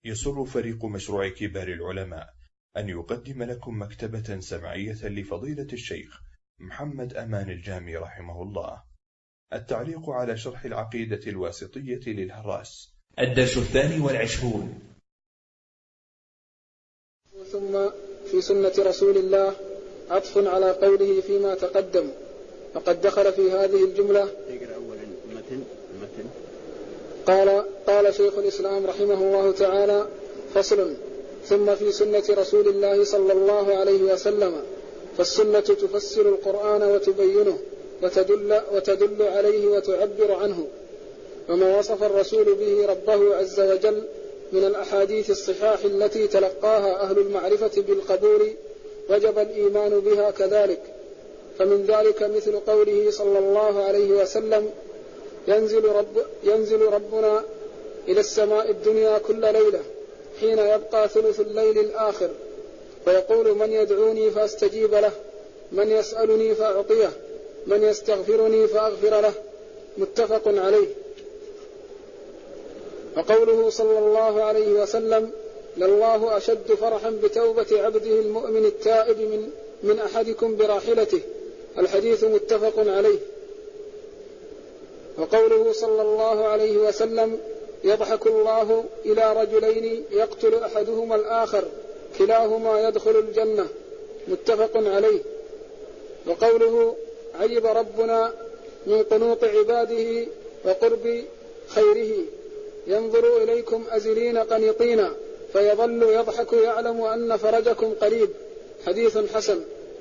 يسر فريق مشروع كبار العلماء أن يقدم لكم مكتبة سمعية لفضيلة الشيخ محمد أمان الجامي رحمه الله. التعليق على شرح العقيدة الواسطية للهراس، الدرس 22. ثم في سنة رسول الله عطف على قوله فيما تقدم، وقد دخل في هذه الجملة. قال شيخ الإسلام رحمه الله تعالى: فصل. ثم في سنة رسول الله صلى الله عليه وسلم، فالسنة تفسر القرآن وتبينه وتدل عليه وتعبر عنه، وما وصف الرسول به ربه عز وجل من الأحاديث الصحاح التي تلقاها أهل المعرفة بالقبول وجب الإيمان بها كذلك. فمن ذلك مثل قوله صلى الله عليه وسلم: ينزل ربنا إلى السماء الدنيا كل ليلة حين يبقى ثلث الليل الآخر، فيقول: من يدعوني فأستجيب له، من يسألني فأعطيه، من يستغفرني فأغفر له. متفق عليه. وقوله صلى الله عليه وسلم: لله أشد فرحا بتوبة عبده المؤمن التائب من أحدكم براحلته. الحديث متفق عليه. وقوله صلى الله عليه وسلم: يضحك الله إلى رجلين يقتل أحدهما الآخر كلاهما يدخل الجنة. متفق عليه. وقوله: عجب ربنا من قنوط عباده وقرب خيره، ينظر إليكم أزلين قنطين فيظل يضحك يعلم أن فرجكم قريب. حديث حسن.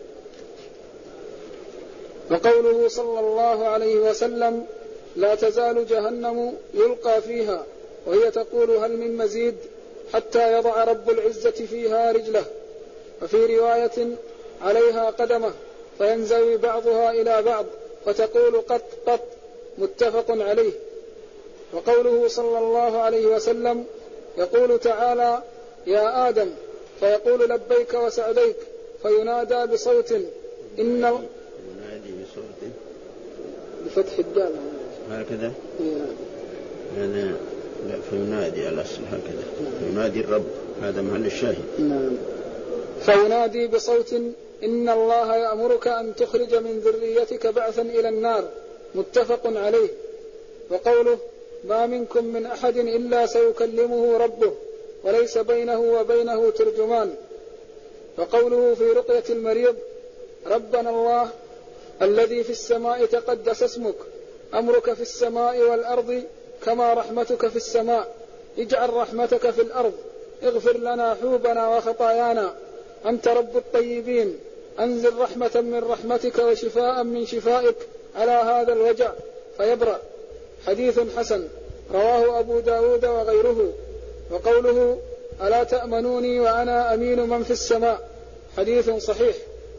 وقوله صلى الله عليه وسلم: لا تزال جهنم يلقى فيها وهي تقول هل من مزيد، حتى يضع رب العزة فيها رجله. وفي رواية: عليها قدمه فينزوي بعضها إلى بعض فتقول قط قط. متفق عليه. وقوله صلى الله عليه وسلم: يقول تعالى: يا آدم، فيقول لبيك وسعديك، فينادى بصوت ينادي بصوت بفتح الدال هكذا. هذا لا، فينادي الأصل هكذا. فينادي الرب، هذا محل الشاهد. نعم. فينادي بصوت: إن الله يأمرك أن تخرج من ذريتك بعثا إلى النار. متفق عليه. وقوله: ما منكم من أحد إلا سيكلمه ربه وليس بينه وبينه ترجمان. وقوله في رقية المريض: ربنا الله الذي في السماء تقدس اسمك، أمرك في السماء والأرض كما رحمتك في السماء، اجعل رحمتك في الأرض، اغفر لنا حوبنا وخطايانا، أنت رب الطيبين، أنزل رحمة من رحمتك وشفاء من شفائك على هذا الوجع فيبرأ. حديث حسن رواه أبو داود وغيره. وقوله: ألا تأمنوني وأنا أمين من في السماء. حديث صحيح.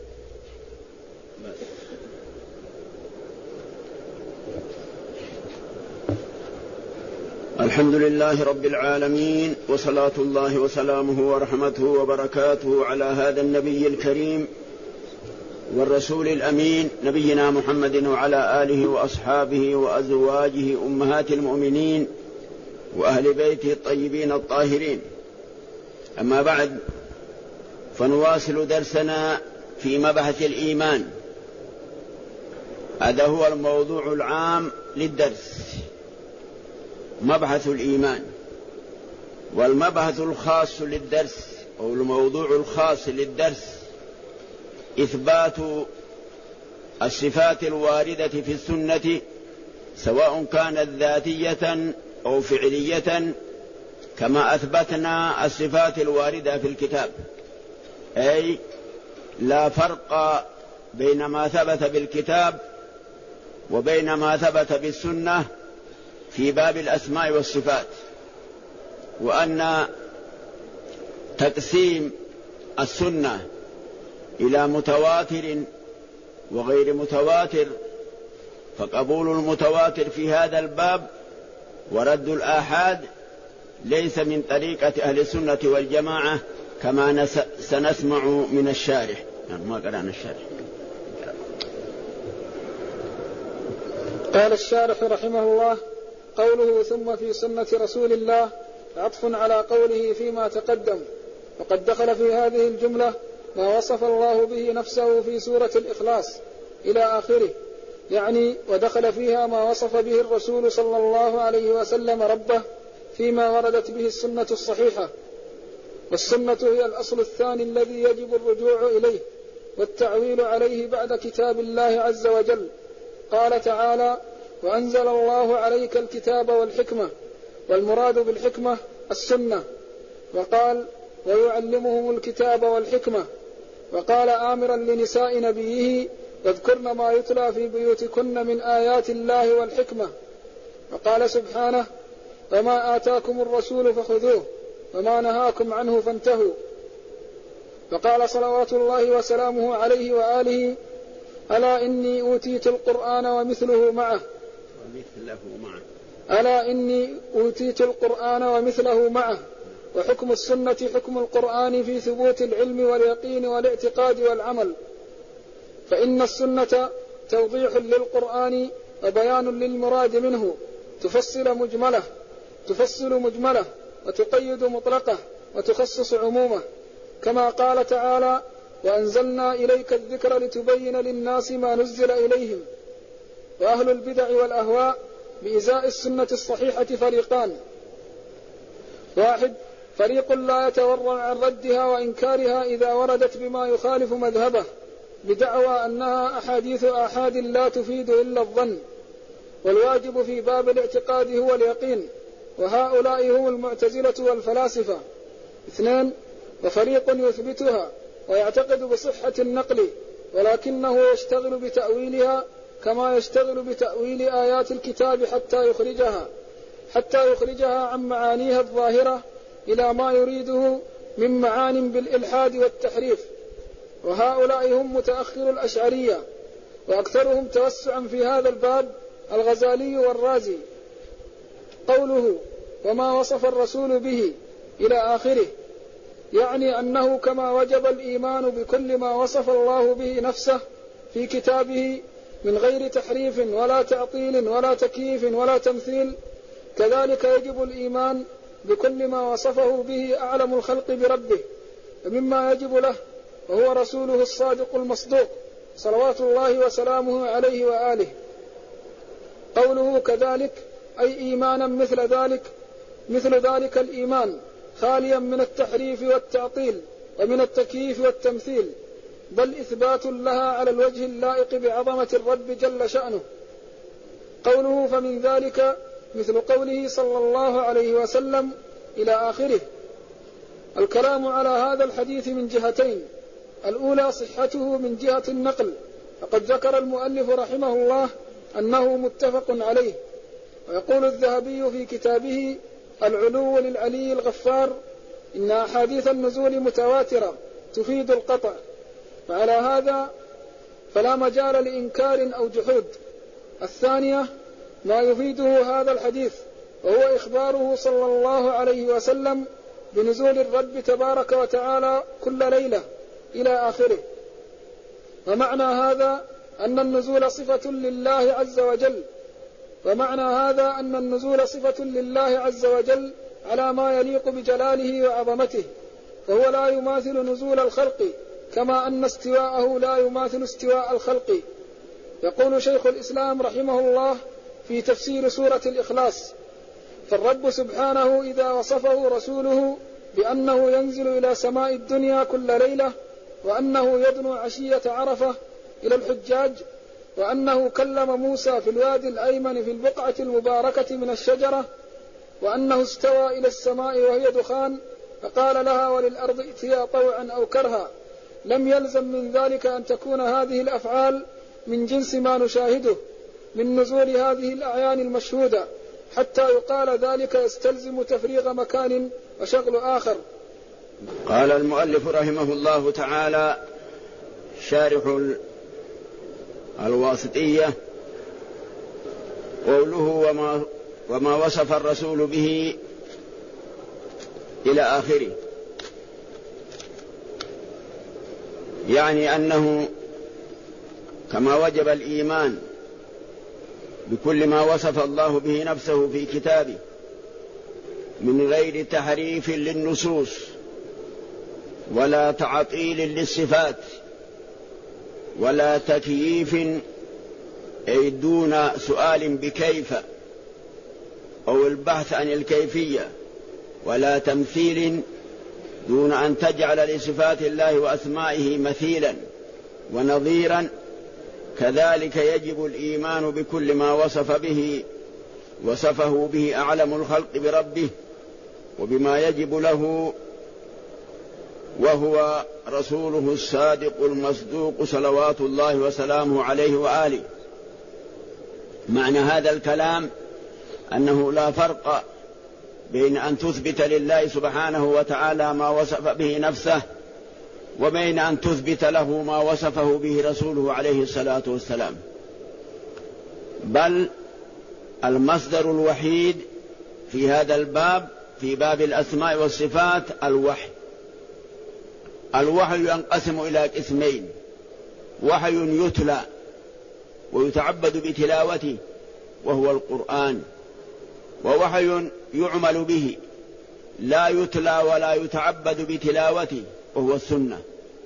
الحمد لله رب العالمين، وصلاة الله وسلامه ورحمته وبركاته على هذا النبي الكريم والرسول الأمين، نبينا محمد وعلى آله وأصحابه وأزواجه أمهات المؤمنين وأهل بيته الطيبين الطاهرين. أما بعد، فنواصل درسنا في مبحث الإيمان. هذا هو الموضوع العام للدرس، مبحث الإيمان. والمبحث الخاص للدرس أو الموضوع الخاص للدرس إثبات الصفات الواردة في السنة، سواء كانت ذاتية أو فعلية، كما أثبتنا الصفات الواردة في الكتاب. أي لا فرق بين ما ثبت بالكتاب وبين ما ثبت بالسنة في باب الأسماء والصفات. وأن تقسيم السنة إلى متواتر وغير متواتر، فقبول المتواتر في هذا الباب ورد الآحاد ليس من طريقة أهل السنة والجماعة، كما سنسمع من الشارح. ما قرأنا الشارح. قال الشارح رحمه الله: قوله ثم في سنة رسول الله عطف على قوله فيما تقدم، وقد دخل في هذه الجملة ما وصف الله به نفسه في سورة الإخلاص إلى آخره، يعني ودخل فيها ما وصف به الرسول صلى الله عليه وسلم ربه فيما وردت به السنة الصحيحة. والسنة هي الأصل الثاني الذي يجب الرجوع إليه والتعويل عليه بعد كتاب الله عز وجل. قال تعالى: وأنزل الله عليك الكتاب والحكمة، والمراد بالحكمة السنة. وقال: ويعلمهم الكتاب والحكمة. وقال آمرا لنساء نبيه: واذكرن ما يتلى في بيوتكن من آيات الله والحكمة. وقال سبحانه: وما آتاكم الرسول فخذوه وما نهاكم عنه فانتهوا. فقال صلوات الله وسلامه عليه وآله: ألا إني أوتيت القرآن ومثله معه. ألا إني أوتيت القرآن ومثله معه. وحكم السنة حكم القرآن في ثبوت العلم واليقين والاعتقاد والعمل، فإن السنة توضيح للقرآن وبيان للمراد منه، تفصل مجمله وتقيد مطلقه وتخصص عمومه، كما قال تعالى: وأنزلنا إليك الذكر لتبين للناس ما نزل إليهم. وأهل البدع والأهواء بإزاء السنة الصحيحة فريقان: واحد، فريق لا يتورع عن ردها وإنكارها إذا وردت بما يخالف مذهبه بدعوى أنها أحاديث آحاد لا تفيد إلا الظن، والواجب في باب الاعتقاد هو اليقين، وهؤلاء هم المعتزلة والفلاسفة. اثنان، وفريق يثبتها ويعتقد بصحة النقل ولكنه يشتغل بتأويلها كما يشتغل بتأويل آيات الكتاب حتى يخرجها عن معانيها الظاهرة إلى ما يريده من معان بالإلحاد والتحريف. وهؤلاء هم متأخر الأشعرية، وأكثرهم توسعا في هذا الباب الغزالي والرازي. قوله وما وصف الرسول به إلى آخره يعني أنه كما وجب الإيمان بكل ما وصف الله به نفسه في كتابه من غير تحريف ولا تعطيل ولا تكييف ولا تمثيل، كذلك يجب الإيمان بكل ما وصفه به أعلم الخلق بربه ومما يجب له، وهو رسوله الصادق المصدوق صلوات الله وسلامه عليه وآله. قوله كذلك أي إيمانا مثل ذلك الإيمان، خاليا من التحريف والتعطيل ومن التكييف والتمثيل، بل إثبات لها على الوجه اللائق بعظمة الرب جل شأنه. قوله فمن ذلك مثل قوله صلى الله عليه وسلم إلى آخره. الكلام على هذا الحديث من جهتين: الأولى صحته من جهة النقل، فقد ذكر المؤلف رحمه الله أنه متفق عليه. ويقول الذهبي في كتابه العلو للعلي الغفار: إن أحاديث النزول متواترة تفيد القطع، فعلى هذا فلا مجال لإنكار أو جحود. الثانية ما يفيده هذا الحديث، وهو إخباره صلى الله عليه وسلم بنزول الرب تبارك وتعالى كل ليلة إلى آخره. ومعنى هذا أن النزول صفة لله عز وجل على ما يليق بجلاله وعظمته، فهو لا يماثل نزول الخلق كما أن استواءه لا يماثل استواء الخلق. يقول شيخ الإسلام رحمه الله في تفسير سورة الإخلاص: فالرب سبحانه إذا وصفه رسوله بأنه ينزل إلى سماء الدنيا كل ليلة، وأنه يدنو عشية عرفة إلى الحجاج، وأنه كلم موسى في الوادي الأيمن في البقعة المباركة من الشجرة، وأنه استوى إلى السماء وهي دخان فقال لها وللأرض ائتيا طوعا أو كرها، لم يلزم من ذلك أن تكون هذه الأفعال من جنس ما نشاهده من نزول هذه الأعيان المشهودة، حتى يقال ذلك يستلزم تفريغ مكان وشغل آخر. قال المؤلف رحمه الله تعالى شارح الواسطية: قوله وما وصف الرسول به إلى آخره، يعني أنه كما وجب الإيمان بكل ما وصف الله به نفسه في كتابه من غير تحريف للنصوص ولا تعطيل للصفات ولا تكييف أي دون سؤال بكيف أو البحث عن الكيفية، ولا تمثيل دون أن تجعل لصفات الله وأسمائه مثيلا ونظيرا. كذلك يجب الإيمان بكل ما وصفه به أعلم الخلق بربه وبما يجب له، وهو رسوله الصادق المصدوق صلوات الله وسلامه عليه وآله. معنى هذا الكلام أنه لا فرق بين أن تثبت لله سبحانه وتعالى ما وصف به نفسه وبين أن تثبت له ما وصفه به رسوله عليه الصلاة والسلام، بل المصدر الوحيد في هذا الباب في باب الأسماء والصفات الوحي. الوحي ينقسم إلى قسمين: وحي يتلى ويتعبد بتلاوته وهو القرآن، ووحي يعمل به لا يتلى ولا يتعبد بتلاوته وهو السنة.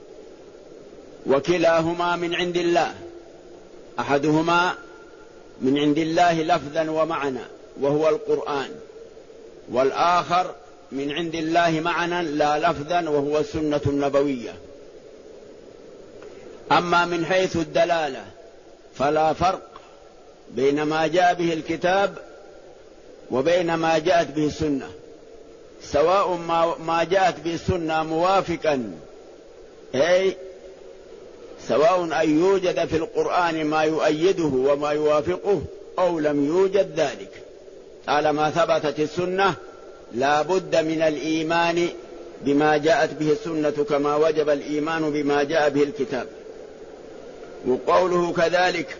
وكلاهما من عند الله، أحدهما من عند الله لفظا ومعنى وهو القرآن، والآخر من عند الله معنى لا لفظا وهو السنة النبوية. أما من حيث الدلالة فلا فرق بين ما جاء به الكتاب وبين ما جاءت به السنة، سواء ما جاءت به السنة موافقا، أي سواء أن يوجد في القرآن ما يؤيده وما يوافقه أو لم يوجد ذلك، طالما ثبتت السنة لا بد من الإيمان بما جاءت به السنة كما وجب الإيمان بما جاء به الكتاب. وقوله كذلك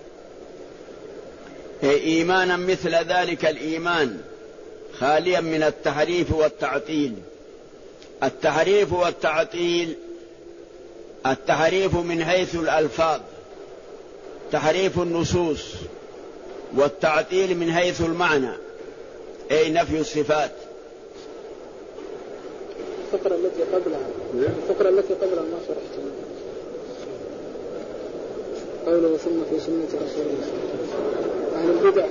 إيمانا مثل ذلك الإيمان خاليا من التحريف والتعطيل. التحريف والتعطيل: التحريف من حيث الألفاظ تحريف النصوص، والتعطيل من حيث المعنى أي نفي الصفات. الفقرة التي قبلها ما شرحتها، قوله ثم في سنة رسول الله. أهل البدع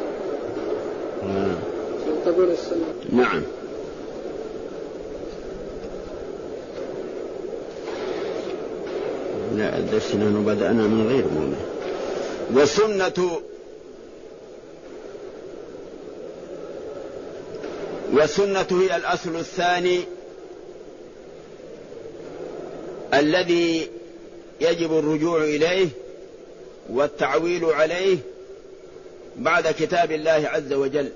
في قبول السنة. نعم. لا درسنا بدأنا من غير موضع. والسنة هي الأصل الثاني الذي يجب الرجوع إليه والتعويل عليه بعد كتاب الله عز وجل.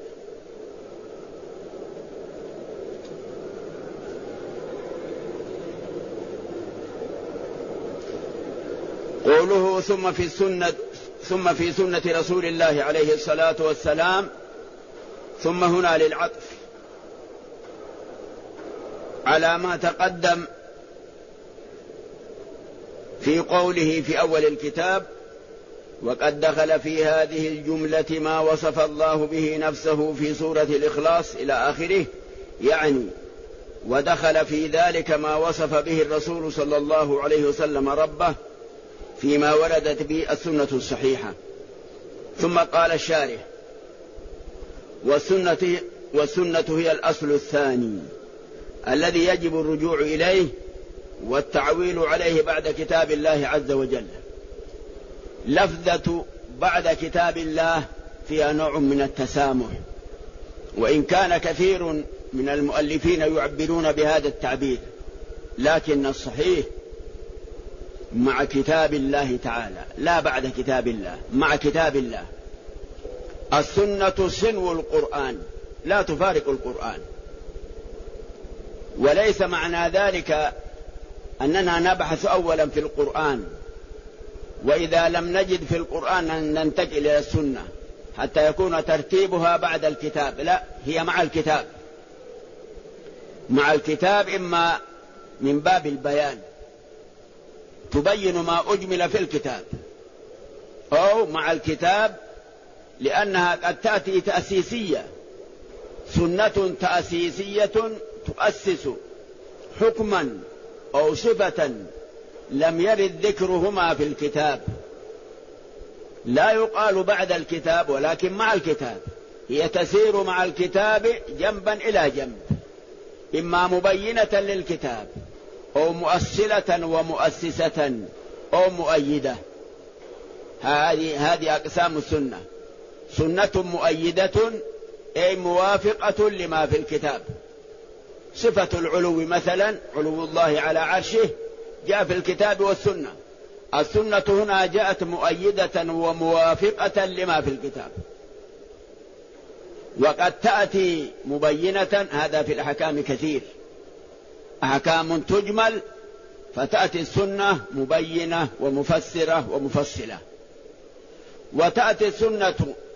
قوله ثم في سنة رسول الله عليه الصلاة والسلام، ثم هنا للعطف على ما تقدم في قوله في أول الكتاب: وقد دخل في هذه الجملة ما وصف الله به نفسه في سورة الإخلاص إلى آخره، يعني ودخل في ذلك ما وصف به الرسول صلى الله عليه وسلم ربه فيما وردت به السنة الصحيحة. ثم قال الشارح: والسنة هي الأصل الثاني الذي يجب الرجوع إليه والتعويل عليه بعد كتاب الله عز وجل. لفظة بعد كتاب الله فيها نوع من التسامح، وإن كان كثير من المؤلفين يعبرون بهذا التعبير، لكن الصحيح مع كتاب الله تعالى، لا بعد كتاب الله، مع كتاب الله. السنة سنو القرآن، لا تفارق القرآن. وليس معنى ذلك أننا نبحث أولا في القرآن، وإذا لم نجد في القرآن ننتقل إلى السنة حتى يكون ترتيبها بعد الكتاب. لا، هي مع الكتاب. مع الكتاب إما من باب البيان تبين ما أجمل في الكتاب، أو مع الكتاب لأنها قد تأتي تأسيسية سنة تأسيسية تؤسس حكما أو صفة لم يرد ذكرهما في الكتاب، لا يقال بعد الكتاب ولكن مع الكتاب، هي تسير مع الكتاب جنبا إلى جنب، إما مبينة للكتاب أو مؤصلة ومؤسسة أو مؤيدة. هذه أقسام السنة: سنة مؤيدة أي موافقة لما في الكتاب. صفة العلو مثلا، علو الله على عرشه، جاء في الكتاب والسنة. السنة هنا جاءت مؤيدة وموافقة لما في الكتاب، وقد تأتي مبينة. هذا في الأحكام كثير، أحكام تجمل فتأتي السنة مبينة ومفسرة ومفصلة، وتأتي السنة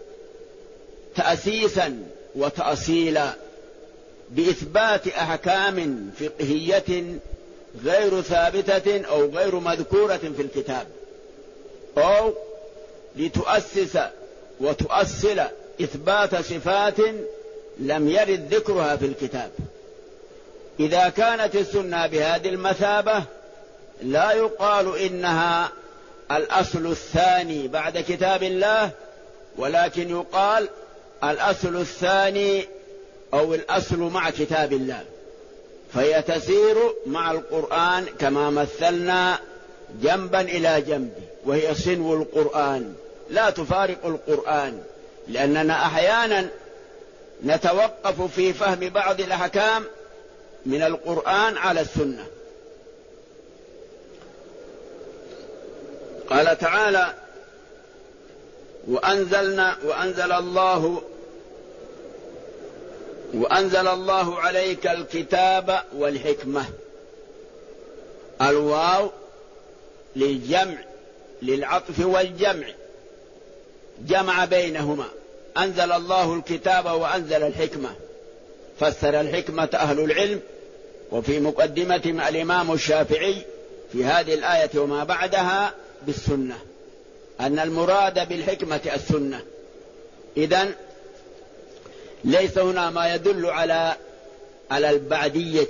تأسيسا وتأصيلا بإثبات أحكام فقهية غير ثابتة أو غير مذكورة في الكتاب، أو لتؤسس وتؤصل إثبات صفات لم يرد ذكرها في الكتاب. إذا كانت السنة بهذه المثابة لا يقال إنها الأصل الثاني بعد كتاب الله، ولكن يقال الأصل الثاني أو الأصل مع كتاب الله، فهي تسير مع القرآن كما مثلنا جنبا إلى جنب، وهي صنو القرآن لا تفارق القرآن، لأننا أحيانا نتوقف في فهم بعض الأحكام من القرآن على السنة. قال تعالى: وأنزل الله عليك الكتاب والحكمة. الواو للجمع، للعطف والجمع، جمع بينهما. أنزل الله الكتاب وأنزل الحكمة. فسر الحكمة أهل العلم، وفي مقدمتهم الإمام الشافعي في هذه الآية وما بعدها بالسنة، أن المراد بالحكمة السنة. إذن ليس هنا ما يدل على البعدية،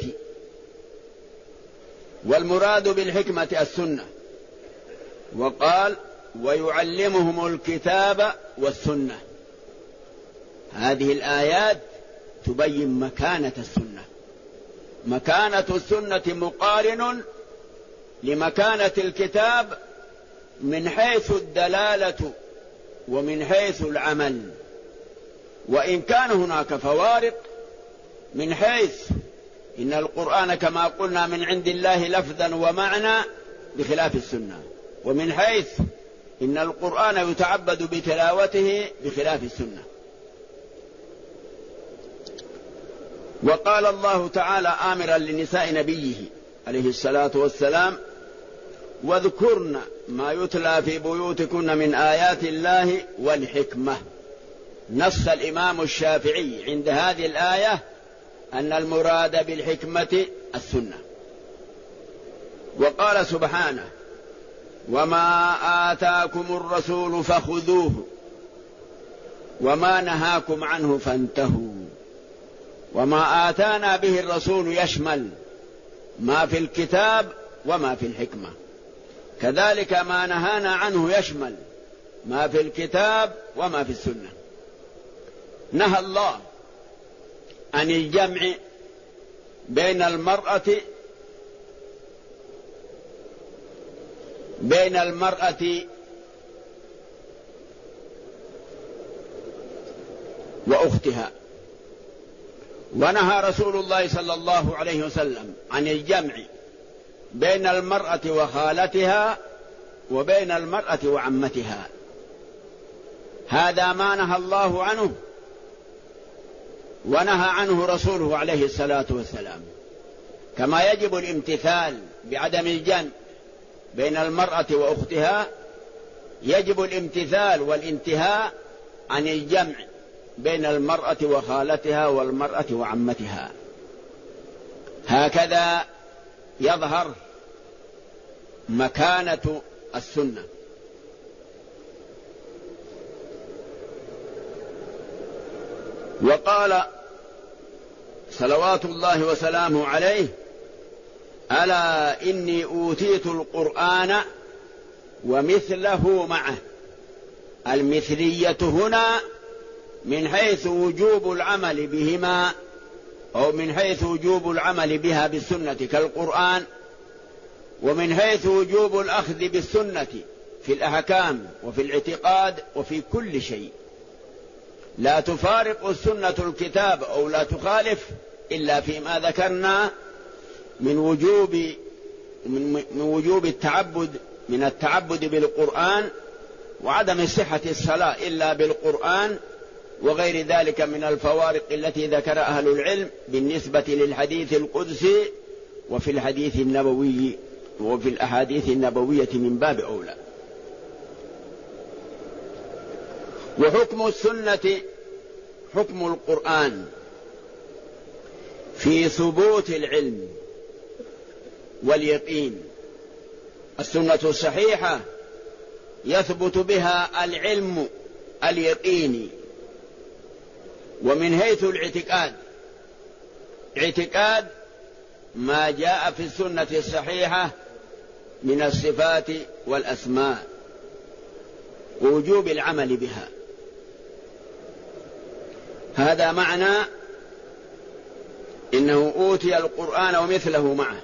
والمراد بالحكمة السنة. وقال: ويعلمهم الكتاب والسنة. هذه الآيات تبين مكانة السنة. مكانة السنة مقارن لمكانة الكتاب من حيث الدلالة ومن حيث العمل، وإن كان هناك فوارق من حيث إن القرآن كما قلنا من عند الله لفظا ومعنى بخلاف السنة، ومن حيث إن القرآن يتعبد بتلاوته بخلاف السنة. وقال الله تعالى آمرا لنساء نبيه عليه الصلاة والسلام: واذكرن ما يتلى في بيوتكن من آيات الله والحكمة. نص الإمام الشافعي عند هذه الآية أن المراد بالحكمة السنة. وقال سبحانه: وما آتاكم الرسول فخذوه وما نهاكم عنه فانتهوا. وما آتانا به الرسول يشمل ما في الكتاب وما في الحكمة، كذلك ما نهانا عنه يشمل ما في الكتاب وما في السنة. نهى الله عن الجمع بين المرأة وأختها، ونهى رسول الله صلى الله عليه وسلم عن الجمع بين المرأة وخالتها وبين المرأة وعمتها. هذا ما نهى الله عنه ونهى عنه رسوله عليه الصلاة والسلام. كما يجب الامتثال بعدم الجمع بين المرأة وأختها، يجب الامتثال والانتهاء عن الجمع بين المرأة وخالتها والمرأة وعمتها. هكذا يظهر مكانة السنة. وقال صلوات الله وسلامه عليه: ألا إني أوتيت القرآن ومثله معه. المثلية هنا من حيث وجوب العمل بهما، أو من حيث وجوب العمل بها بالسنة كالقرآن، ومن حيث وجوب الأخذ بالسنة في الأحكام وفي الاعتقاد وفي كل شيء. لا تفارق السنة الكتاب أو لا تخالف إلا فيما ذكرنا من وجوب التعبد، من التعبد بالقرآن، وعدم صحة الصلاة إلا بالقرآن، وغير ذلك من الفوارق التي ذكر أهل العلم بالنسبة للحديث القدسي وفي الحديث النبوي وفي الأحاديث النبوية من باب أولى. وحكم السنة حكم القرآن في ثبوت العلم واليقين. السنة الصحيحة يثبت بها العلم اليقيني. ومن حيث اعتقاد ما جاء في السنة الصحيحة من الصفات والأسماء ووجوب العمل بها. هذا معنى إنه أوتي القرآن ومثله معه،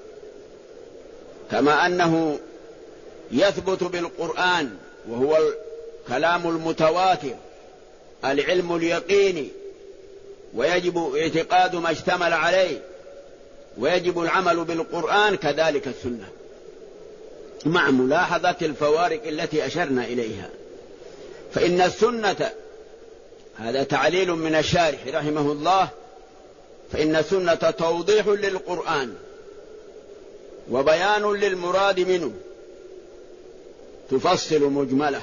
كما أنه يثبت بالقرآن وهو الكلام المتواتر العلم اليقيني، ويجب اعتقاد ما اشتمل عليه، ويجب العمل بالقرآن، كذلك السنة، مع ملاحظة الفوارق التي أشرنا إليها. فإن السنة، هذا تعليل من الشارح رحمه الله، فإن السنة توضيح للقرآن وبيان للمراد منه، تفصل مجمله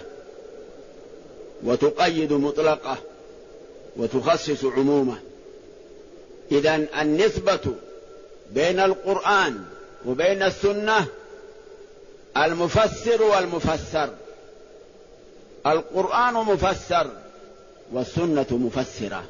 وتقيد مطلقه وتخصص عمومه. إذن النسبة بين القرآن وبين السنة المفسر والمفسر. القرآن مفسر والسنة مفسرة.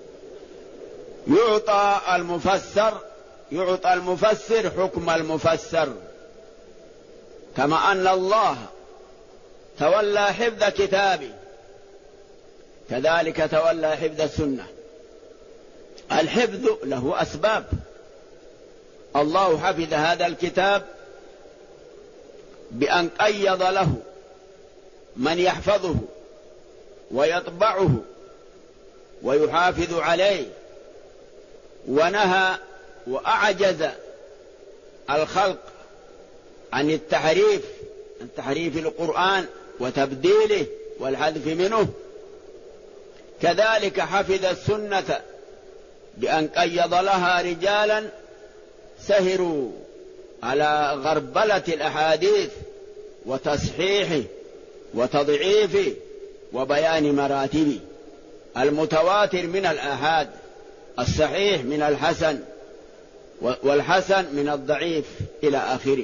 يعطى المفسر حكم المفسر، كما أن الله تولى حفظ كتابه كذلك تولى حفظ السنة. الحفظ له أسباب. الله حفظ هذا الكتاب بأن قيض له من يحفظه ويطبعه ويحافظ عليه، ونهى وأعجز الخلق عن تحريف القرآن وتبديله والحذف منه. كذلك حفظ السنة بأن قيض لها رجالا سهروا على غربلة الأحاديث وتصحيحه وتضعيفه وبيان مراتبه، المتواتر من الآحاد، الصحيح من الحسن، والحسن من الضعيف إلى آخره.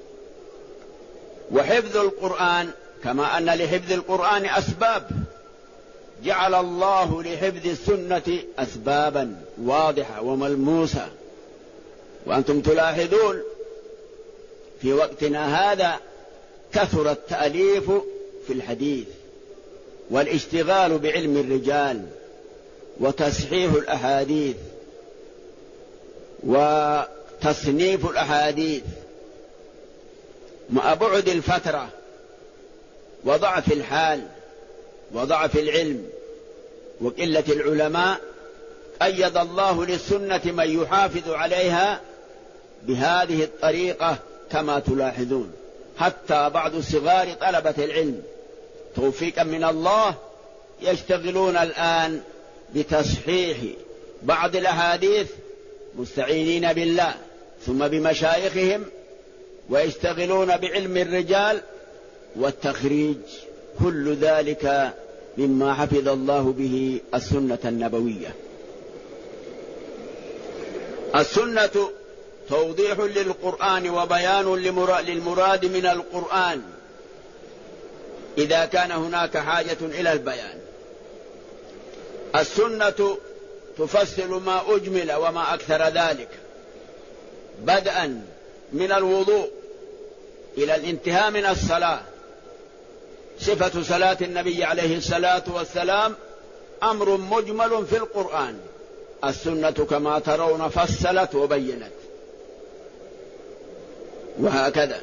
وحفظ القرآن كما أن لحفظ القرآن أسباب، جعل الله لحفظ السنة أسبابا واضحة وملموسة. وأنتم تلاحظون في وقتنا هذا كثر التأليف في الحديث والاشتغال بعلم الرجال وتصحيح الأحاديث وتصنيف الأحاديث، مع بعد الفترة وضعف الحال وضعف العلم وقلة العلماء. قيض الله للسنة من يحافظ عليها بهذه الطريقة كما تلاحظون. حتى بعض صغار طلبة العلم توفيقا من الله يشتغلون الآن بتصحيح بعض الأحاديث مستعينين بالله ثم بمشايخهم، ويشتغلون بعلم الرجال والتخريج. كل ذلك مما حفظ الله به السنة النبوية. السنة توضيح للقرآن وبيان للمراد من القرآن إذا كان هناك حاجة إلى البيان. السنة تفصل ما أجمل وما أكثر ذلك، بدءا من الوضوء إلى الانتهاء من الصلاة. صفة صلاة النبي عليه الصلاة والسلام أمر مجمل في القرآن، السنة كما ترون فصلت وبينت، وهكذا.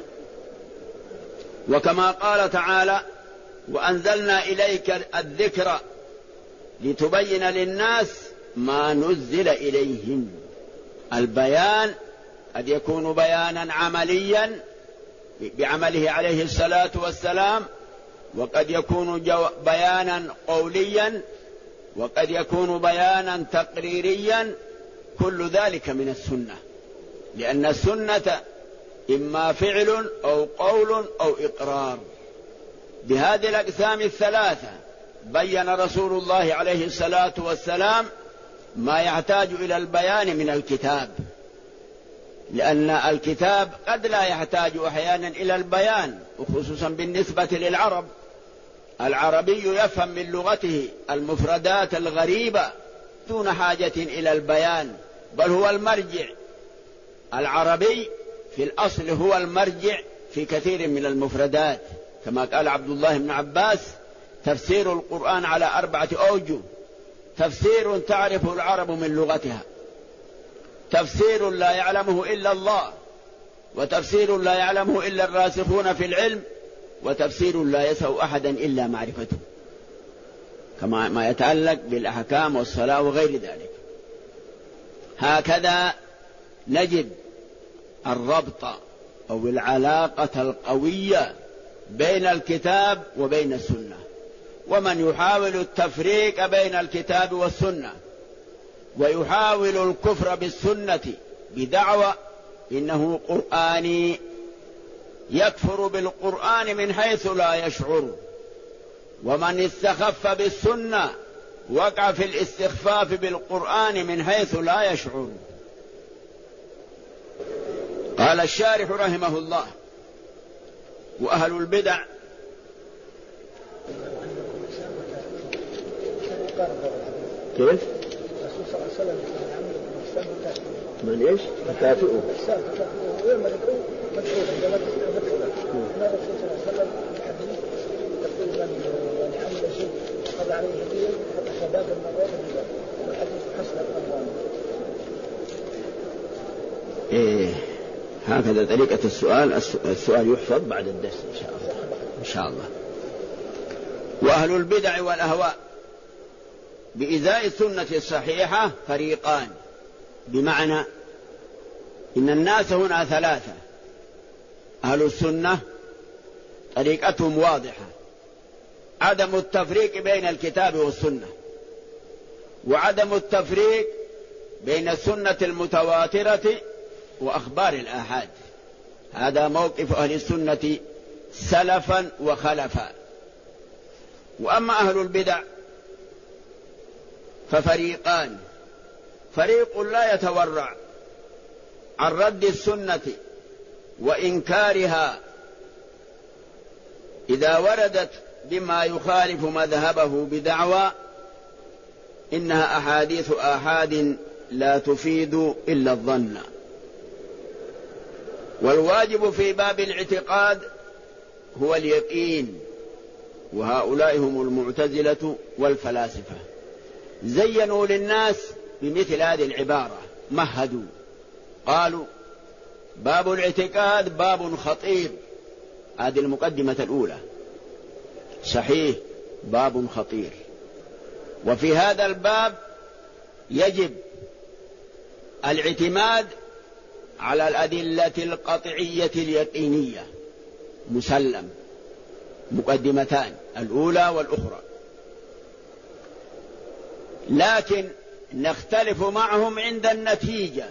وكما قال تعالى: وأنزلنا إليك الذكر لتبين للناس ما نزل إليهم. البيان قد يكون بيانا عمليا بعمله عليه الصلاة والسلام، وقد يكون بيانا قوليا، وقد يكون بيانا تقريريا، كل ذلك من السنة، لأن السنة إما فعل أو قول أو إقرار. بهذه الأقسام الثلاثة بين رسول الله عليه الصلاة والسلام ما يحتاج إلى البيان من الكتاب، لأن الكتاب قد لا يحتاج أحيانا إلى البيان، وخصوصا بالنسبة للعرب. العربي يفهم من لغته المفردات الغريبة دون حاجة إلى البيان، بل هو المرجع. العربي في الأصل هو المرجع في كثير من المفردات، كما قال عبد الله بن عباس: تفسير القرآن على 4 أوجه: تفسير تعرفه العرب من لغتها، تفسير لا يعلمه إلا الله، وتفسير لا يعلمه إلا الراسخون في العلم، وتفسير لا يسع أحدا إلا معرفته، كما ما يتعلق بالأحكام والصلاة وغير ذلك. هكذا نجد الربط أو العلاقة القوية بين الكتاب وبين السنة. ومن يحاول التفريق بين الكتاب والسنة ويحاول الكفر بالسنة بدعوى إنه قرآني، يكفر بالقرآن من حيث لا يشعر. ومن استخف بالسنة وقع في الاستخفاف بالقرآن من حيث لا يشعر. قال الشارح رحمه الله: وأهل البدع كيف؟ الرسول صلى الله عليه وسلم من ايش؟ تكافئه ويوم يدعو مدعو عندما تدعو الرسول صلى الله عليه وسلم الحديث تقول من عمل شيء قضى عليه هديه حتى شباب المرات والحديث حسن الأموال. هكذا طريقة السؤال يحفظ بعد الدرس إن شاء الله. إن شاء الله. وأهل البدع والأهواء بإزاء السنة الصحيحة فريقان، بمعنى إن الناس هنا 3: أهل السنة طريقتهم واضحة، عدم التفريق بين الكتاب والسنة، وعدم التفريق بين السنة المتواترة وأخبار الآحاد. هذا موقف أهل السنة سلفا وخلفا. وأما أهل البدع ففريقان: فريق لا يتورع عن رد السنة وإنكارها إذا وردت بما يخالف مذهبه بدعوى إنها أحاديث آحاد لا تفيد إلا الظن. والواجب في باب الاعتقاد هو اليقين، وهؤلاء هم المعتزلة والفلاسفة. زينوا للناس بمثل هذه العبارة، مهدوا، قالوا: باب الاعتقاد باب خطير. هذه المقدمة الأولى، صحيح باب خطير. وفي هذا الباب يجب الاعتماد على الأدلة القطعية اليقينية، مسلم. مقدمتان، الأولى والأخرى. لكن نختلف معهم عند النتيجة.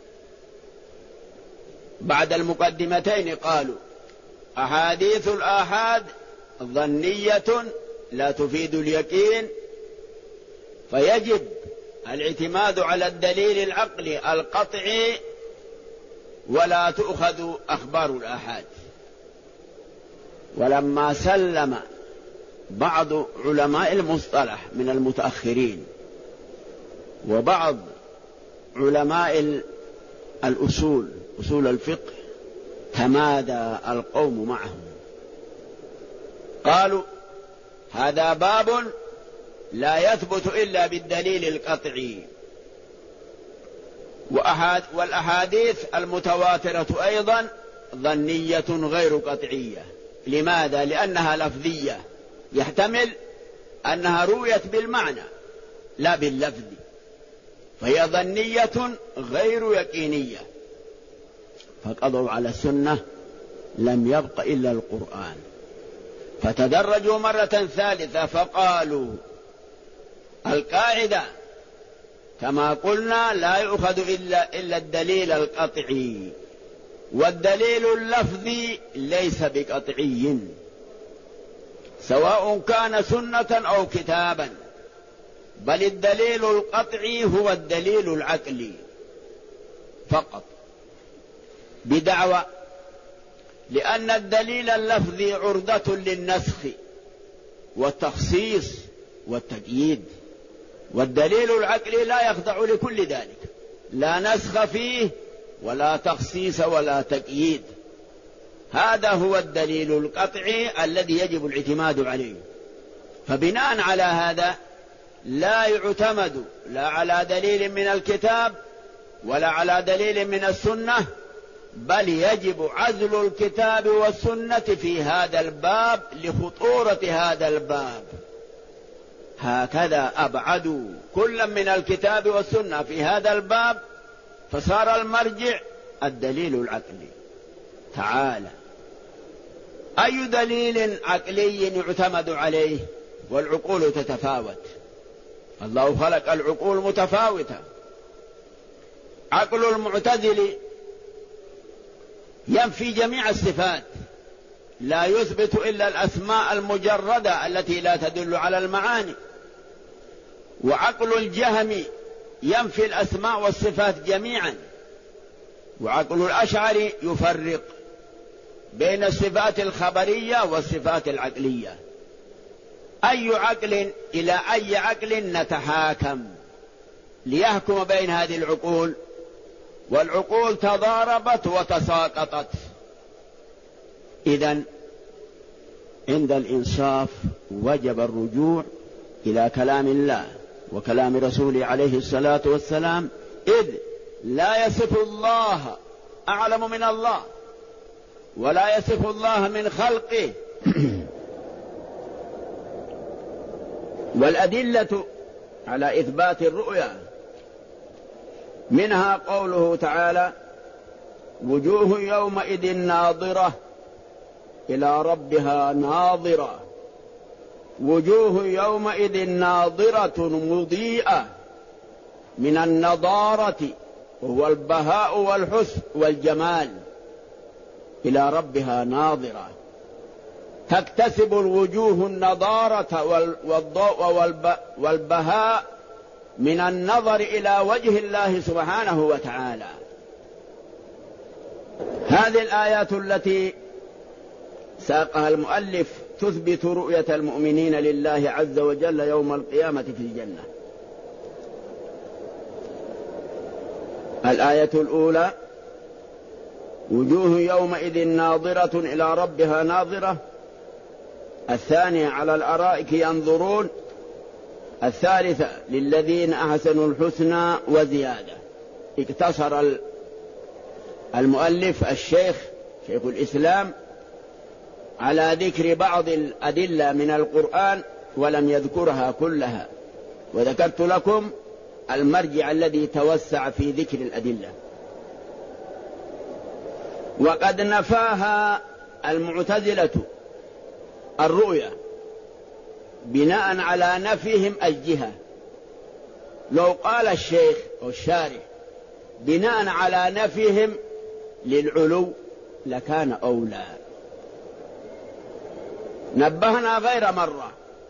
بعد المقدمتين قالوا: أحاديث الآحاد ظنية لا تفيد اليقين، فيجب الاعتماد على الدليل العقلي القطعي ولا تؤخذ أخبار الآحاد. ولما سلم بعض علماء المصطلح من المتأخرين وبعض علماء الأصول أصول الفقه تمادى القوم معهم، قالوا هذا باب لا يثبت إلا بالدليل القطعي، والأحاديث المتواترة أيضا ظنية غير قطعية. لماذا؟ لأنها لفظية، يحتمل أنها رويت بالمعنى لا باللفظ، فهي ظنية غير يقينية. فقضوا على السنة، لم يبق إلا القرآن، فتدرجوا مرة ثالثة فقالوا القاعدة كما قلنا لا يؤخذ إلا الدليل القطعي، والدليل اللفظي ليس بقطعي سواء كان سنة أو كتابا، بل الدليل القطعي هو الدليل العقلي فقط، بدعوى لأن الدليل اللفظي عرضة للنسخ والتخصيص والتقييد، والدليل العقلي لا يخضع لكل ذلك، لا نسخ فيه ولا تخصيص ولا تقييد. هذا هو الدليل القطعي الذي يجب الاعتماد عليه. فبناء على هذا لا يعتمد لا على دليل من الكتاب ولا على دليل من السنة، بل يجب عزل الكتاب والسنة في هذا الباب لخطورة هذا الباب. هكذا أبعدوا كل من الكتاب والسنة في هذا الباب، فصار المرجع الدليل العقلي. تعالى أي دليل عقلي يعتمد عليه؟ والعقول تتفاوت، الله خلق العقول متفاوتة. عقل المعتزل ينفي جميع الصفات، لا يثبت إلا الأسماء المجردة التي لا تدل على المعاني. وعقل الجهمي ينفي الأسماء والصفات جميعا. وعقل الأشعري يفرق بين الصفات الخبرية والصفات العقلية. أي عقل إلى أي عقل نتحاكم ليحكم بين هذه العقول؟ والعقول تضاربت وتساقطت. إذن عند الإنصاف وجب الرجوع إلى كلام الله وكلام رسوله عليه الصلاة والسلام، إذ لا يصف الله أعلم من الله ولا يصف الله من خلقه. والأدلة على إثبات الرؤيا منها قوله تعالى: وجوه يومئذ ناظرة إلى ربها ناظرة. وجوه يومئذ ناظرة مضيئة من النضارة وهو البهاء والحسن والجمال، إلى ربها ناظرة. تكتسب الوجوه النضارة والضوء والبهاء من النظر إلى وجه الله سبحانه وتعالى. هذه الآيات التي ساقها المؤلف تثبت رؤية المؤمنين لله عز وجل يوم القيامة في الجنة. الآية الأولى: وجوه يومئذ ناظرة إلى ربها ناظرة. الثانية: على الأرائك ينظرون. الثالثة: للذين أحسنوا الحسنى وزيادة. اقتصر المؤلف الشيخ الإسلام على ذكر بعض الأدلة من القرآن ولم يذكرها كلها، وذكرت لكم المرجع الذي توسع في ذكر الأدلة. وقد نفاها المعتزلة الرؤيا بناء على نفيهم الجهة. لو قال الشيخ أو الشارح بناء على نفيهم للعلو لكان أولى. نبهنا غير مرة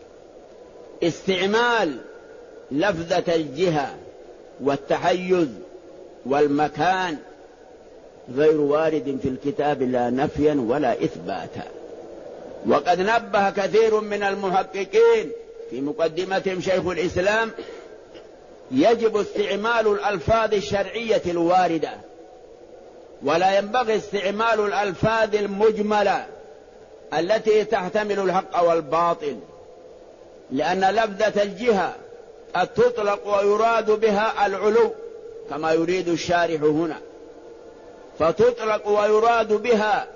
استعمال لفظة الجهة والتحيز والمكان غير وارد في الكتاب لا نفيا ولا إثباتا. وقد نبه كثير من المحققين في مقدمتهم شيخ الإسلام يجب استعمال الألفاظ الشرعية الواردة، ولا ينبغي استعمال الألفاظ المجملة التي تحتمل الحق والباطل، لأن لفظة الجهة قد تطلق ويراد بها العلو كما يريد الشارح هنا، فتطلق ويراد بها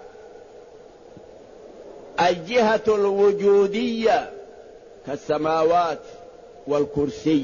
الجهة الوجودية كالسماوات والكرسي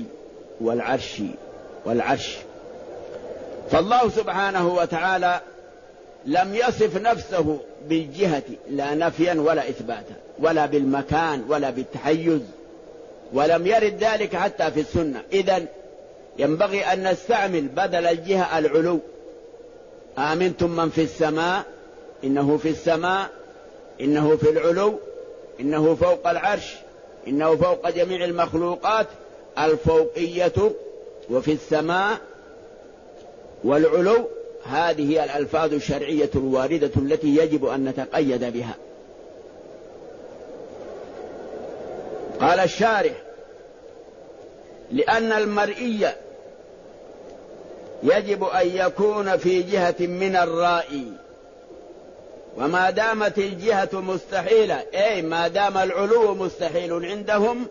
والعرش. فالله سبحانه وتعالى لم يصف نفسه بالجهة لا نفيا ولا إثباتا، ولا بالمكان ولا بالتحيز، ولم يرد ذلك حتى في السنة. إذن ينبغي أن نستعمل بدل الجهة العلو. آمنتم من في السماء، إنه في السماء، إنه في العلو، إنه فوق العرش، إنه فوق جميع المخلوقات، الفوقية وفي السماء والعلو. هذه هي الألفاظ الشرعية الواردة التي يجب أن نتقيد بها. قال الشارح: لأن المرئي يجب أن يكون في جهة من الرائي، وما دامت الجهة مستحيلة، أي ما دام العلو مستحيل عندهم،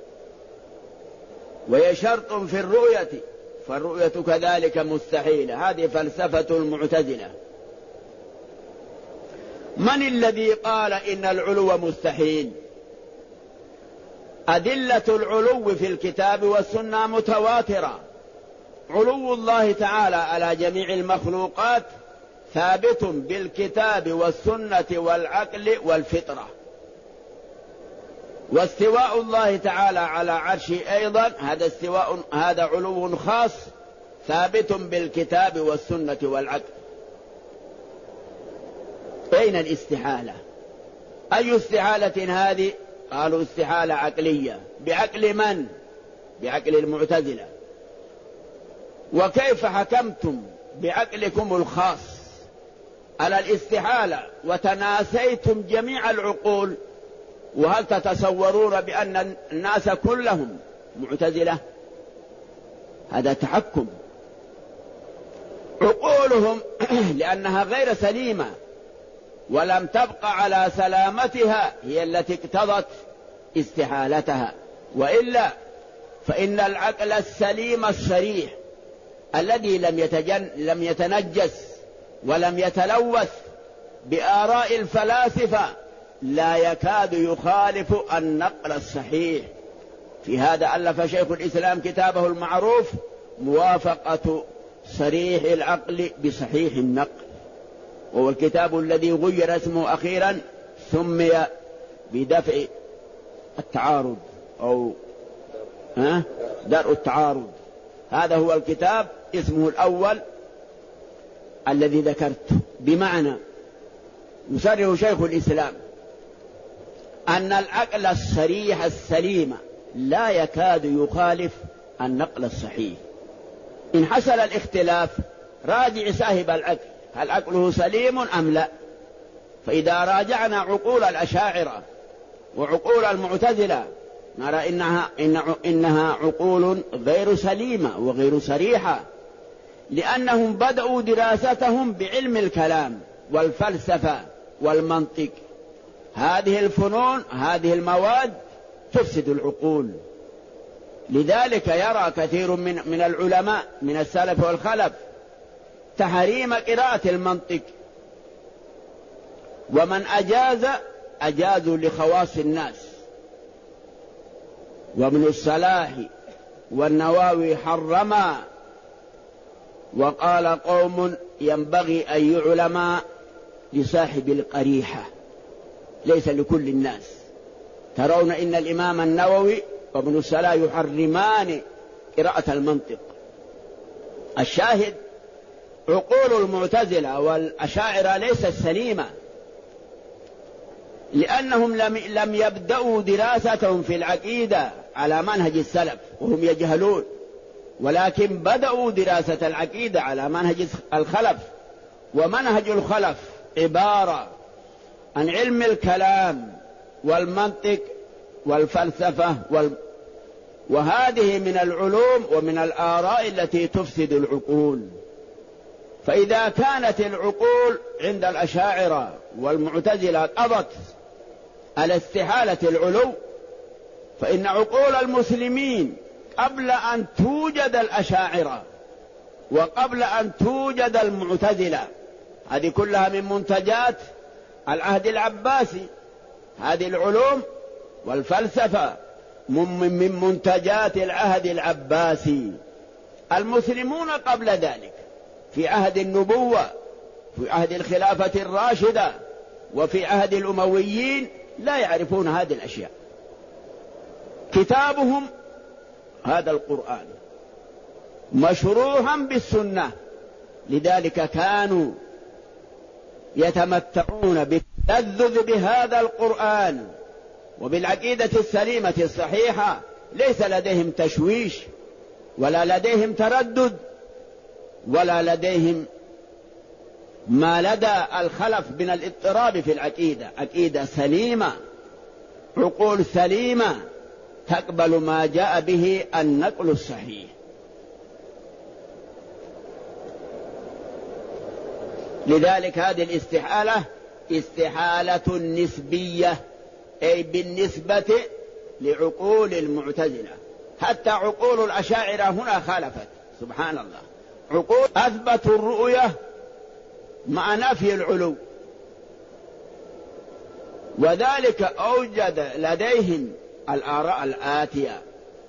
وهي شرط في الرؤية، فالرؤية كذلك مستحيلة. هذه فلسفة المعتزلة. من الذي قال إن العلو مستحيل؟ أدلة العلو في الكتاب والسنة متواترة. علو الله تعالى على جميع المخلوقات ثابت بالكتاب والسنة والعقل والفطرة. واستواء الله تعالى على عرشه أيضا هذا علو خاص ثابت بالكتاب والسنة والعقل. أين الاستحالة؟ أي استحالة هذه؟ قالوا استحالة عقلية. بعقل من؟ بعقل المعتزلة. وكيف حكمتم بعقلكم الخاص على الاستحالة وتناسيتم جميع العقول؟ وهل تتصورون بأن الناس كلهم معتزلة؟ هذا تحكم. عقولهم لأنها غير سليمة ولم تبقى على سلامتها هي التي اقتضت استحالتها، وإلا فإن العقل السليم الصريح الذي لم يتنجس ولم يتلوث بآراء الفلاسفة لا يكاد يخالف النقل الصحيح. في هذا ألف شيخ الإسلام كتابه المعروف موافقة صريح العقل بصحيح النقل، وهو الكتاب الذي غير اسمه أخيرا، سمي بدفع التعارض أو درء التعارض. هذا هو الكتاب اسمه الأول الذي ذكرته. بمعنى يصرح شيخ الإسلام أن العقل الصريح السليم لا يكاد يخالف النقل الصحيح. إن حصل الاختلاف راجع صاحب العقل، هل عقله سليم أم لا؟ فإذا راجعنا عقول الأشاعرة وعقول المعتزلة نرى إنها عقول غير سليمة وغير صريحة، لأنهم بدأوا دراستهم بعلم الكلام والفلسفة والمنطق. هذه الفنون، هذه المواد تفسد العقول. لذلك يرى كثير من العلماء من السلف والخلف تحريم قراءة المنطق، ومن أجازوا لخواص الناس. وابن الصلاح والنواوي حرما، وقال قوم ينبغي أن يعلم لصاحب القريحة ليس لكل الناس. ترون إن الإمام النووي وابن الصلاح يحرمان قراءة المنطق. الشاهد عقول المعتزلة والأشاعرة ليست سليمة، لأنهم لم يبدأوا دراستهم في العقيدة على منهج السلف وهم يجهلون، ولكن بدأوا دراسة العقيدة على منهج الخلف. ومنهج الخلف عبارة عن علم الكلام والمنطق والفلسفة وهذه من العلوم ومن الآراء التي تفسد العقول. فإذا كانت العقول عند الأشاعرة والمعتزلة قضت على استحالة العلو، فإن عقول المسلمين قبل أن توجد الأشاعرة وقبل أن توجد المعتزلة، هذه كلها من منتجات العهد العباسي. هذه العلوم والفلسفة من منتجات العهد العباسي. المسلمون قبل ذلك في عهد النبوة، في عهد الخلافة الراشدة، وفي عهد الأمويين لا يعرفون هذه الأشياء. كتابهم هذا القرآن مشروحا بالسنة، لذلك كانوا يتمتعون بالتلذذ بهذا القرآن وبالعقيدة السليمة الصحيحة، ليس لديهم تشويش ولا لديهم تردد ولا لديهم ما لدى الخلف من الاضطراب في العقيدة. عقيدة سليمة، عقول سليمة تقبل ما جاء به النقل الصحيح. لذلك هذه الاستحالة استحالة نسبية، أي بالنسبة لعقول المعتزلة. حتى عقول الأشاعرة هنا خالفت، سبحان الله، عقول أثبتوا الرؤية مع نفي العلو، وذلك أوجد لديهم الآراء الآتية: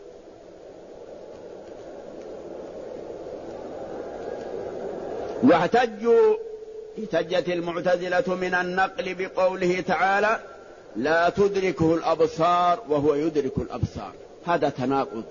واحتجوا، احتجت المعتزلة من النقل بقوله تعالى: لا تدركه الأبصار وهو يدرك الأبصار. هذا تناقض.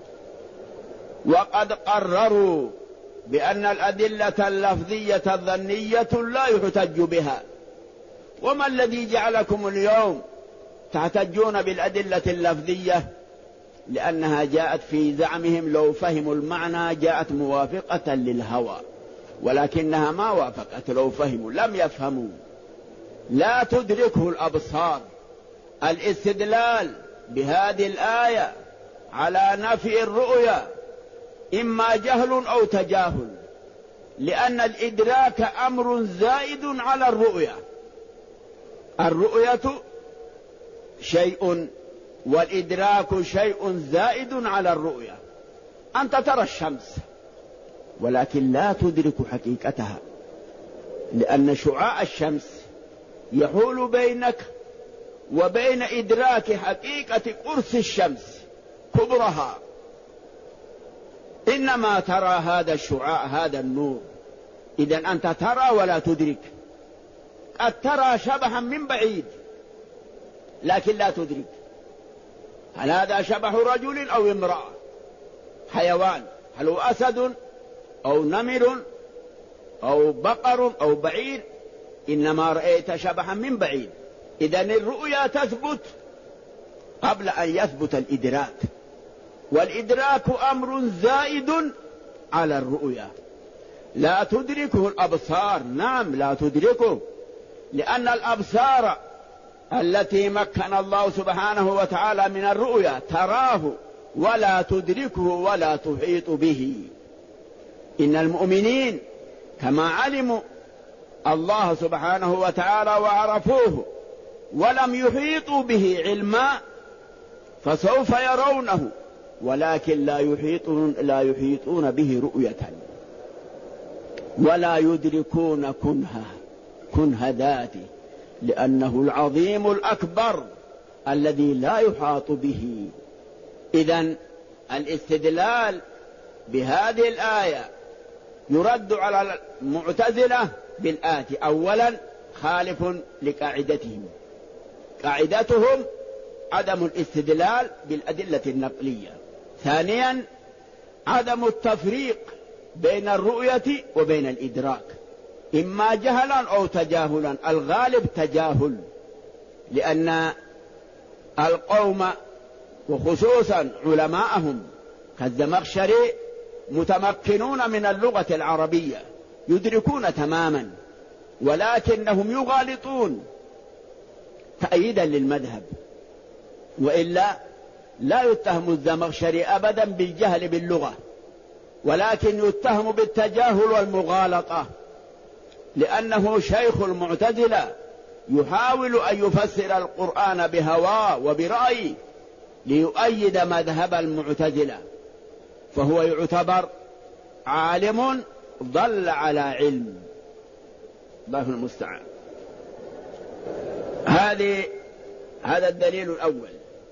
وقد قرروا بأن الأدلة اللفظية الظنية لا يحتج بها. وما الذي جعلكم اليوم تحتجون بالأدلة اللفظية؟ لأنها جاءت في زعمهم لو فهموا المعنى جاءت موافقة للهوى، ولكنها ما وافقت. لو فهموا لم يفهموا. لا تدركه الأبصار، الاستدلال بهذه الآية على نفي الرؤيا إما جهل أو تجاهل، لأن الإدراك أمر زائد على الرؤيا. الرؤية شيء والإدراك شيء زائد على الرؤيا. أنت ترى الشمس ولكن لا تدرك حقيقتها، لأن شعاع الشمس يحول بينك وبين إدراك حقيقة قرص الشمس كبرها. إنما ترى هذا الشعاع، هذا النور. إذن أنت ترى ولا تدرك. قد ترى شبحا من بعيد لكن لا تدرك هل هذا شبح رجل أو امرأة، حيوان، هل هو أسد أو نمر أو بقر أو بعير، إنما رأيت شبحا من بعيد. إذن الرؤيا تثبت قبل أن يثبت الإدراك، والإدراك أمر زائد على الرؤيا. لا تدركه الأبصار، نعم لا تدركه، لأن الأبصار التي مكن الله سبحانه وتعالى من الرؤيا تراه ولا تدركه ولا تحيط به. إن المؤمنين كما علموا الله سبحانه وتعالى وعرفوه ولم يحيطوا به علما فسوف يرونه، ولكن لا يحيطون به رؤية، ولا يدركون كنه ذاته، لأنه العظيم الأكبر الذي لا يحاط به. إذن الاستدلال بهذه الآية يرد على المعتزلة بالآتي: أولا خالف لقاعدتهم، قاعدتهم عدم الاستدلال بالأدلة النقلية. ثانيا عدم التفريق بين الرؤية وبين الإدراك، إما جهلا أو تجاهلا، الغالب تجاهل، لأن القوم وخصوصا علماءهم كالزمخشري متمكنون من اللغة العربية، يدركون تماما، ولكنهم يغالطون تأييدا للمذهب، وإلا لا يتهم الزمخشري أبدا بالجهل باللغة، ولكن يتهم بالتجاهل والمغالطة، لأنه شيخ المعتزلة يحاول أن يفسر القرآن بهواه وبرأيه ليؤيد مذهب المعتزلة، فهو يعتبر عالم ضل على علم. الله المستعان. هذا الدليل الأول،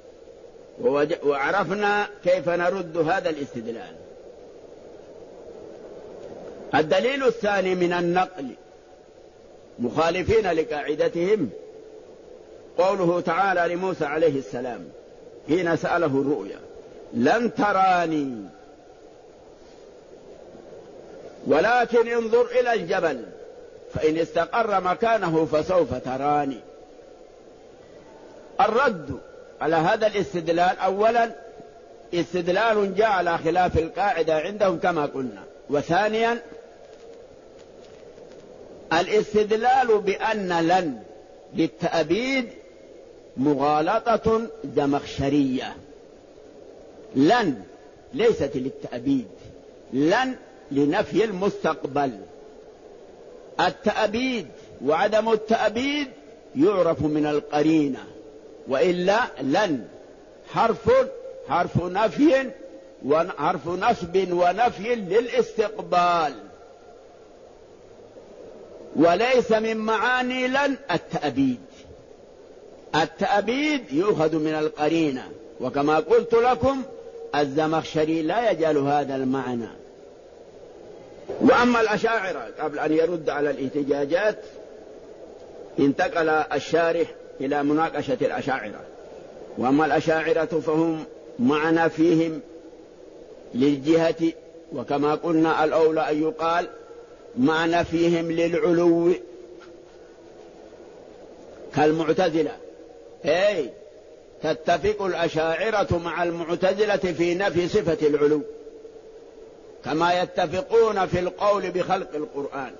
وعرفنا كيف نرد هذا الاستدلال. الدليل الثاني من النقل مخالفين لقاعدتهم قوله تعالى لموسى عليه السلام حين سأله الرؤيا: لن تراني ولكن انظر إلى الجبل فإن استقر مكانه فسوف تراني. الرد على هذا الاستدلال: أولا استدلال جاء على خلاف القاعدة عندهم كما قلنا، وثانيا الاستدلال بأن لن للتأبيد مغالطة زمخشرية. لن ليست للتأبيد، لن لنفي المستقبل. التأبيد وعدم التأبيد يعرف من القرينة، وإلا لن حرف نفي وحرف نصب ونفي للاستقبال، وليس من معاني لن التأبيد. التأبيد يؤخذ من القرينة، وكما قلت لكم الزمخشري لا يجعل هذا المعنى. وأما الأشاعرة قبل أن يرد على الاحتجاجات انتقل الشارح إلى مناقشة الأشاعرة. وأما الأشاعرة فهم معنى فيهم للجهة، وكما قلنا الأولى أن يقال معنى فيهم للعلو كالمعتزلة. أي تتفق الأشاعرة مع المعتزلة في نفي صفة العلو، كما يتفقون في القول بخلق القرآن.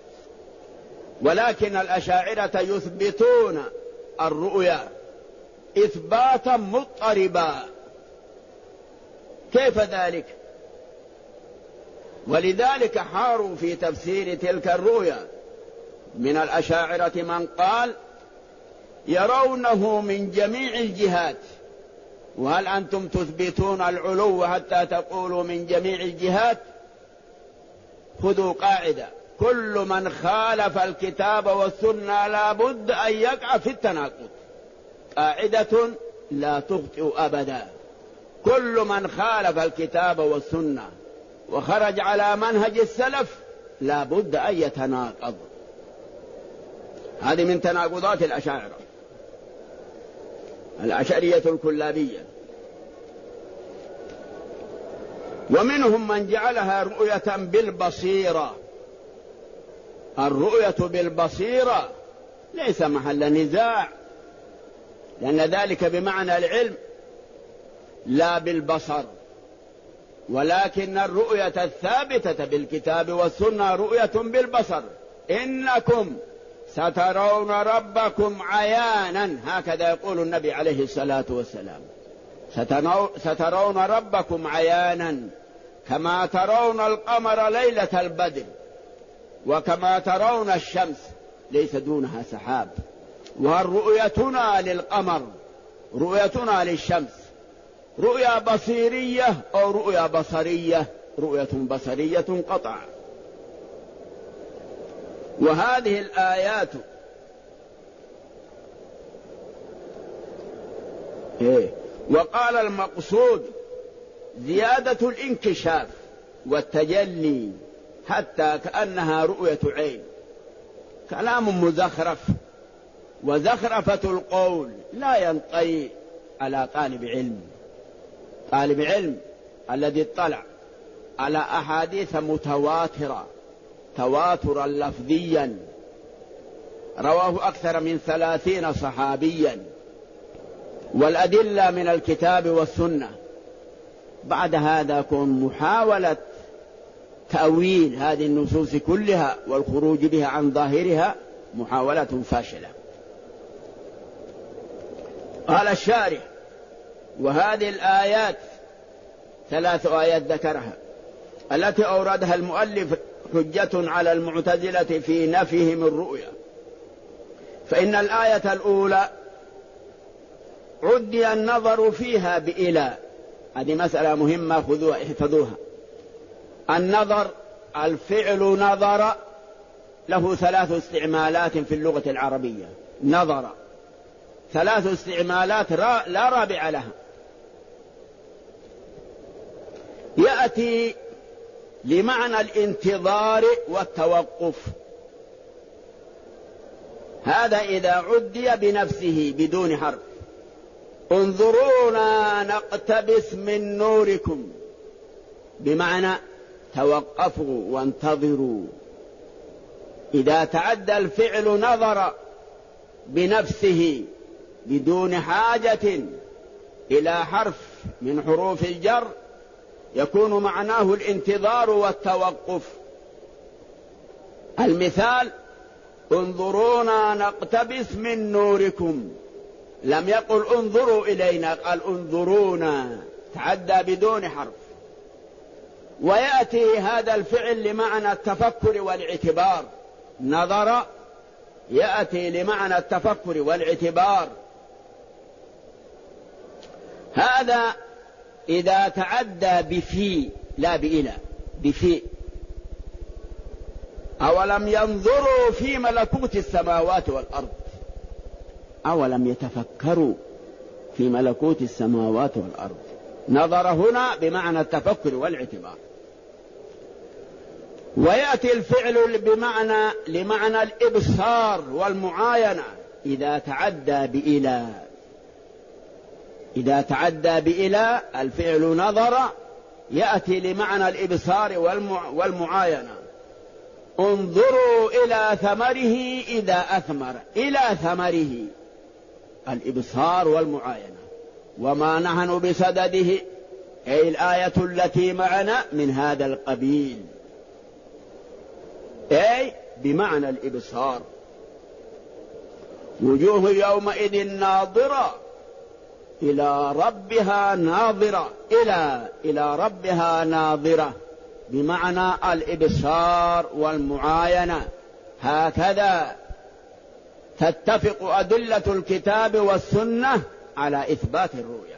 ولكن الأشاعرة يثبتون الرؤيا إثباتا مضطربا. كيف ذلك؟ ولذلك حاروا في تفسير تلك الرؤيا. من الأشاعرة من قال يرونه من جميع الجهات، وهل أنتم تثبتون العلو حتى تقولوا من جميع الجهات؟ خذوا قاعدة: كل من خالف الكتاب والسنة لا بد أن يقع في التناقض. قاعدة لا تخطئ أبدا. كل من خالف الكتاب والسنة وخرج على منهج السلف لا بد أن يتناقض. هذه من تناقضات الأشاعرة، الأشعرية الكلابية. ومنهم من جعلها رؤية بالبصيرة. الرؤية بالبصيرة ليس محل نزاع، لأن ذلك بمعنى العلم لا بالبصر، ولكن الرؤية الثابتة بالكتاب والسنة رؤية بالبصر. إنكم سترون ربكم عيانا، هكذا يقول النبي عليه الصلاة والسلام: سترون ربكم عيانا كما ترون القمر ليلة البدر وكما ترون الشمس ليس دونها سحاب. ورؤيتنا للقمر رؤيتنا للشمس رؤيا بصيرية أو رؤيا بصرية؟ رؤية بصرية قطعا. وهذه الآيات وقال المقصود زيادة الانكشاف والتجلي حتى كأنها رؤية عين. كلام مزخرف، وزخرفة القول لا ينطوي على طالب علم. طالب علم الذي اطلع على أحاديث متواترة تواترا لفظيا رواه أكثر من 30 صحابيا، والأدلة من الكتاب والسنة، بعد هذا كن محاولة تأويل هذه النصوص كلها والخروج بها عن ظاهرها محاولة فاشلة. قال الشارح: وهذه الآيات 3 آيات ذكرها التي أوردها المؤلف حجة على المعتزلة في نفيهم الرؤيا. فإن الآية الأولى عدي النظر فيها بإلى، هذه مسألة مهمة خذوها احفظوها. النظر الفعل نظر له 3 استعمالات في اللغة العربية. نظر 3 استعمالات لا رابع لها. يأتي لمعنى الانتظار والتوقف، هذا إذا عدي بنفسه بدون حرف. انظرونا نقتبس من نوركم، بمعنى توقفوا وانتظروا. إذا تعدى الفعل نظر بنفسه بدون حاجة إلى حرف من حروف الجر يكون معناه الانتظار والتوقف. المثال: انظرونا نقتبس من نوركم، لم يقل انظروا إلينا، قال انظرونا، تعدى بدون حرف. ويأتي هذا الفعل لمعنى التفكر والاعتبار. نظر يأتي لمعنى التفكر والاعتبار. هذا إذا تعدى بفي لا بإلى، بفي. أولم ينظروا في ملكوت السماوات والأرض، أولم يتفكروا في ملكوت السماوات والأرض. نظر هنا بمعنى التفكر والاعتبار. ويأتي الفعل لمعنى الإبصار والمعاينة إذا تعدى بإلى. إذا تعدى بإلى الفعل نظر يأتي لمعنى الإبصار والمعاينة. انظروا إلى ثمره إذا أثمر، إلى ثمره الإبصار والمعاينة. وما نحن بصدده، أي الآية التي معنا من هذا القبيل، أي بمعنى الإبصار. وجوه يومئذ ناظرة إلى ربها ناظرة، إلى ربها ناظرة بمعنى الإبصار والمعاينة. هكذا تتفق أدلة الكتاب والسنة على إثبات الرؤيا.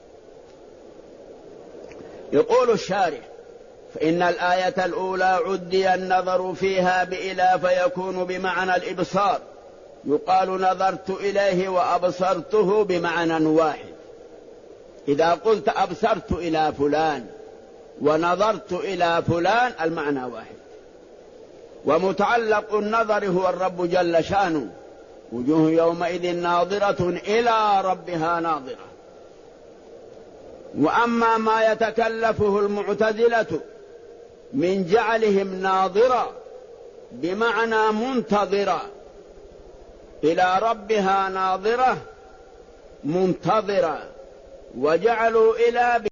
يقول الشارح: فإن الآية الأولى عدي النظر فيها بإلى فيكون بمعنى الإبصار. يقال نظرت إليه وأبصرته بمعنى واحد. إذا قلت أبصرت إلى فلان ونظرت إلى فلان المعنى واحد. ومتعلق النظر هو الرب جل شانه. وجوه يومئذ ناظرة إلى ربها ناظرة. وأما ما يتكلفه المعتزلة من جعلهم ناظرة بمعنى منتظرة، إلى ربها ناظرة منتظرة، وجعلوا إلى